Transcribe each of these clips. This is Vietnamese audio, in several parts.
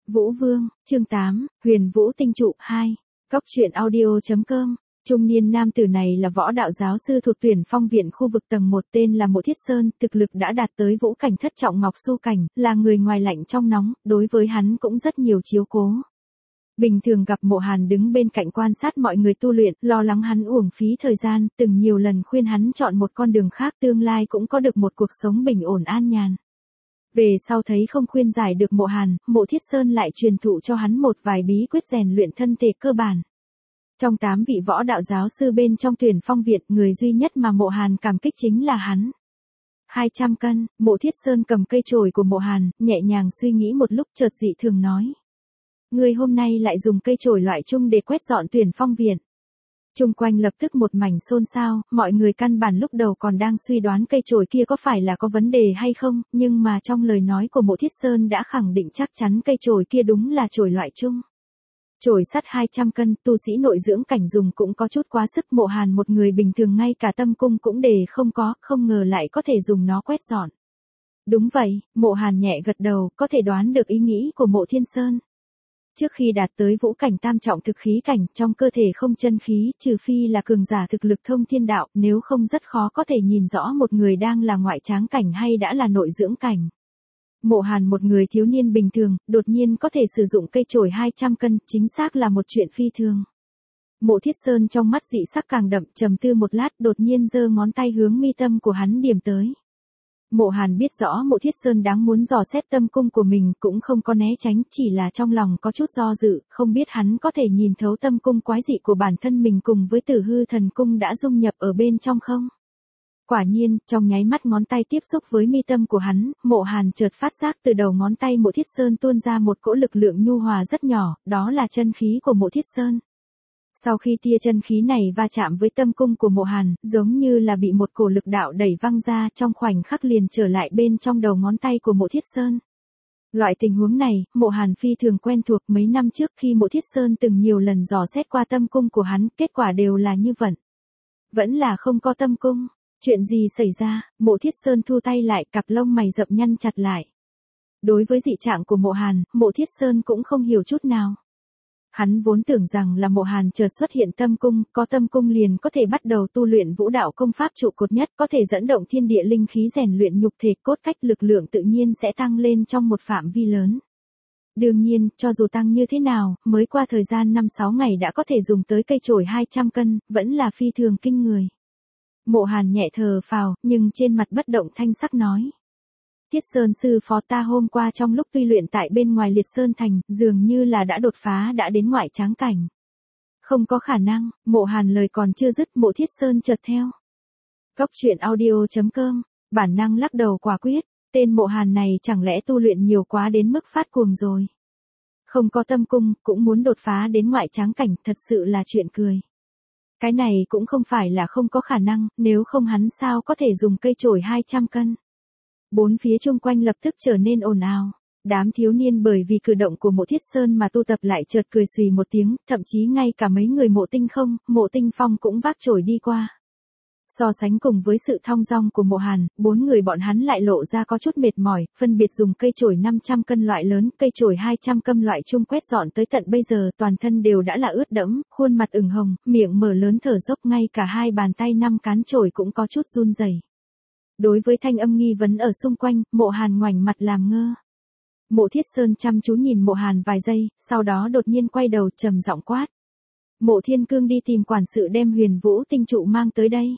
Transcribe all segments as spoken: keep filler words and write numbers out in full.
Vũ Vương, chương tám, Huyền Vũ Tinh Trụ hai. Cóc truyện audio chấm com. Trung niên nam tử này là võ đạo giáo sư thuộc Tuyển Phong viện khu vực tầng một, tên là Mộ Thiết Sơn, thực lực đã đạt tới vũ cảnh thất trọng ngọc su cảnh, là người ngoài lạnh trong nóng, đối với hắn cũng rất nhiều chiếu cố. Bình thường gặp Mộ Hàn đứng bên cạnh quan sát mọi người tu luyện, lo lắng hắn uổng phí thời gian, từng nhiều lần khuyên hắn chọn một con đường khác, tương lai cũng có được một cuộc sống bình ổn an nhàn. Về sau thấy không khuyên giải được Mộ Hàn, Mộ Thiết Sơn lại truyền thụ cho hắn một vài bí quyết rèn luyện thân thể cơ bản. Trong tám vị võ đạo giáo sư bên trong Tuyển Phong viện, người duy nhất mà Mộ Hàn cảm kích chính là hắn. hai trăm cân, Mộ Thiết Sơn cầm cây chổi của Mộ Hàn, nhẹ nhàng suy nghĩ một lúc chợt dị thường nói. Người hôm nay lại dùng cây chổi loại chung để quét dọn Tuyển Phong viện. Chung quanh lập tức một mảnh xôn xao, mọi người căn bản lúc đầu còn đang suy đoán cây chổi kia có phải là có vấn đề hay không, nhưng mà trong lời nói của Mộ Thiết Sơn đã khẳng định chắc chắn cây chổi kia đúng là chổi loại chung. Chổi sắt hai trăm cân, tu sĩ nội dưỡng cảnh dùng cũng có chút quá sức. Mộ Hàn một người bình thường ngay cả tâm cung cũng để không có, không ngờ lại có thể dùng nó quét dọn. Đúng vậy, Mộ Hàn nhẹ gật đầu, có thể đoán được ý nghĩ của Mộ Thiên Sơn. Trước khi đạt tới vũ cảnh tam trọng thực khí cảnh, trong cơ thể không chân khí, trừ phi là cường giả thực lực thông thiên đạo, nếu không rất khó có thể nhìn rõ một người đang là ngoại tráng cảnh hay đã là nội dưỡng cảnh. Mộ Hàn một người thiếu niên bình thường, đột nhiên có thể sử dụng cây chổi hai trăm cân, chính xác là một chuyện phi thường. Mộ Thiết Sơn trong mắt dị sắc càng đậm, trầm tư một lát, đột nhiên giơ ngón tay hướng mi tâm của hắn điểm tới. Mộ Hàn biết rõ Mộ Thiết Sơn đáng muốn dò xét tâm cung của mình, cũng không có né tránh, chỉ là trong lòng có chút do dự, không biết hắn có thể nhìn thấu tâm cung quái dị của bản thân mình cùng với Tử Hư Thần Cung đã dung nhập ở bên trong không. Quả nhiên, trong nháy mắt ngón tay tiếp xúc với mi tâm của hắn, Mộ Hàn chợt phát giác từ đầu ngón tay Mộ Thiết Sơn tuôn ra một cỗ lực lượng nhu hòa rất nhỏ, đó là chân khí của Mộ Thiết Sơn. Sau khi tia chân khí này va chạm với tâm cung của Mộ Hàn, giống như là bị một cổ lực đạo đẩy văng ra, trong khoảnh khắc liền trở lại bên trong đầu ngón tay của Mộ Thiết Sơn. Loại tình huống này, Mộ Hàn phi thường quen thuộc, mấy năm trước khi Mộ Thiết Sơn từng nhiều lần dò xét qua tâm cung của hắn, kết quả đều là như vậy. Vẫn là không có tâm cung. Chuyện gì xảy ra? Mộ Thiết Sơn thu tay lại, cặp lông mày rậm nhăn chặt lại. Đối với dị trạng của Mộ Hàn, Mộ Thiết Sơn cũng không hiểu chút nào. Hắn vốn tưởng rằng là Mộ Hàn chợt xuất hiện tâm cung, có tâm cung liền có thể bắt đầu tu luyện vũ đạo công pháp trụ cột nhất, có thể dẫn động thiên địa linh khí rèn luyện nhục thể, cốt cách lực lượng tự nhiên sẽ tăng lên trong một phạm vi lớn. Đương nhiên, cho dù tăng như thế nào, mới qua thời gian năm sáu ngày đã có thể dùng tới cây chổi hai trăm cân, vẫn là phi thường kinh người. Mộ Hàn nhẹ thở phào, nhưng trên mặt bất động thanh sắc nói. Thiết Sơn sư phó ta hôm qua trong lúc tu luyện tại bên ngoài Liệt Sơn Thành, dường như là đã đột phá đã đến ngoại tráng cảnh. Không có khả năng, Mộ Hàn lời còn chưa dứt, Mộ Thiết Sơn chợt theo. Cóc truyện audio chấm com, bản năng lắc đầu quả quyết, tên Mộ Hàn này chẳng lẽ tu luyện nhiều quá đến mức phát cuồng rồi. Không có tâm cung, cũng muốn đột phá đến ngoại tráng cảnh, thật sự là chuyện cười. Cái này cũng không phải là không có khả năng, nếu không hắn sao có thể dùng cây chổi hai trăm cân. Bốn phía chung quanh lập tức trở nên ồn ào. Đám thiếu niên bởi vì cử động của Mộ Thiết Sơn mà tu tập lại chợt cười xùy một tiếng, thậm chí ngay cả mấy người Mộ Tinh Không, Mộ Tinh Phong cũng vác chổi đi qua. So sánh cùng với sự thong dong của Mộ Hàn, bốn người bọn hắn lại lộ ra có chút mệt mỏi, phân biệt dùng cây chổi năm trăm cân loại lớn, cây chổi hai trăm cân loại chung quét dọn tới tận bây giờ, toàn thân đều đã là ướt đẫm, khuôn mặt ửng hồng, miệng mở lớn thở dốc, ngay cả hai bàn tay năm cán chổi cũng có chút run rẩy. Đối với thanh âm nghi vấn ở xung quanh, Mộ Hàn ngoảnh mặt làm ngơ. Mộ Thiết Sơn chăm chú nhìn Mộ Hàn vài giây, sau đó đột nhiên quay đầu trầm giọng quát. Mộ Thiên Cương đi tìm quản sự đem Huyền Vũ Tinh Trụ mang tới đây.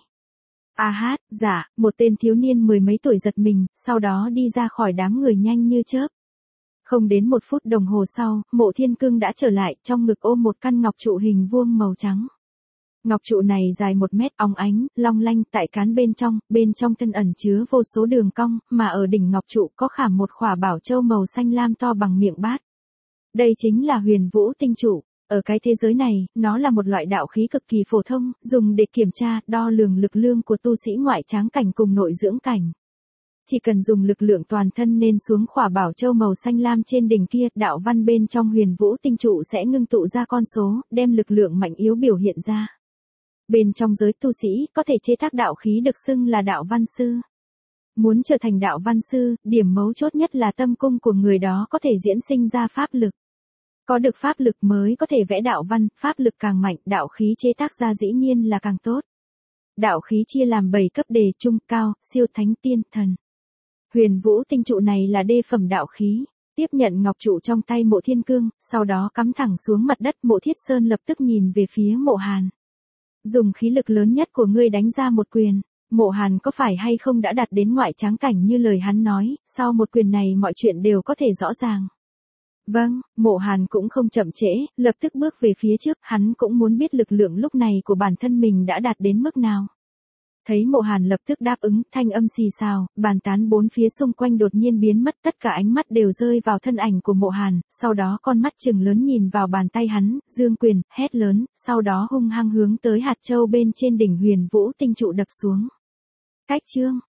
A hát, dạ, một tên thiếu niên mười mấy tuổi giật mình, sau đó đi ra khỏi đám người nhanh như chớp. Không đến một phút đồng hồ sau, Mộ Thiên Cương đã trở lại, trong ngực ôm một căn ngọc trụ hình vuông màu trắng. Ngọc trụ này dài một mét, óng ánh, long lanh, tại cán bên trong, bên trong thân ẩn chứa vô số đường cong, mà ở đỉnh ngọc trụ có khảm một khỏa bảo châu màu xanh lam to bằng miệng bát. Đây chính là Huyền Vũ Tinh Trụ. Ở cái thế giới này, nó là một loại đạo khí cực kỳ phổ thông, dùng để kiểm tra, đo lường lực lượng của tu sĩ ngoại tráng cảnh cùng nội dưỡng cảnh. Chỉ cần dùng lực lượng toàn thân nên xuống khỏa bảo châu màu xanh lam trên đỉnh kia, đạo văn bên trong Huyền Vũ Tinh Trụ sẽ ngưng tụ ra con số, đem lực lượng mạnh yếu biểu hiện ra. Bên trong giới tu sĩ, có thể chế tác đạo khí được xưng là đạo văn sư. Muốn trở thành đạo văn sư, điểm mấu chốt nhất là tâm cung của người đó có thể diễn sinh ra pháp lực. Có được pháp lực mới có thể vẽ đạo văn, pháp lực càng mạnh, đạo khí chế tác ra dĩ nhiên là càng tốt. Đạo khí chia làm bảy cấp đề, trung, cao, siêu, thánh, tiên, thần. Huyền vũ tinh trụ này là đê phẩm đạo khí. Tiếp nhận ngọc trụ trong tay Mộ Thiên Cương, sau đó cắm thẳng xuống mặt đất. Mộ Thiết Sơn lập tức nhìn về phía Mộ Hàn. Dùng khí lực lớn nhất của ngươi đánh ra một quyền. Mộ Hàn có phải hay không đã đạt đến ngoại tráng cảnh như lời hắn nói, sau một quyền này mọi chuyện đều có thể rõ ràng. Vâng, Mộ Hàn cũng không chậm trễ, lập tức bước về phía trước, hắn cũng muốn biết lực lượng lúc này của bản thân mình đã đạt đến mức nào. Thấy Mộ Hàn lập tức đáp ứng, thanh âm xì xào, bàn tán bốn phía xung quanh đột nhiên biến mất, tất cả ánh mắt đều rơi vào thân ảnh của Mộ Hàn, sau đó con mắt trừng lớn nhìn vào bàn tay hắn, dương quyền, hét lớn, sau đó hung hăng hướng tới hạt châu bên trên đỉnh huyền vũ tinh trụ đập xuống. Cách chương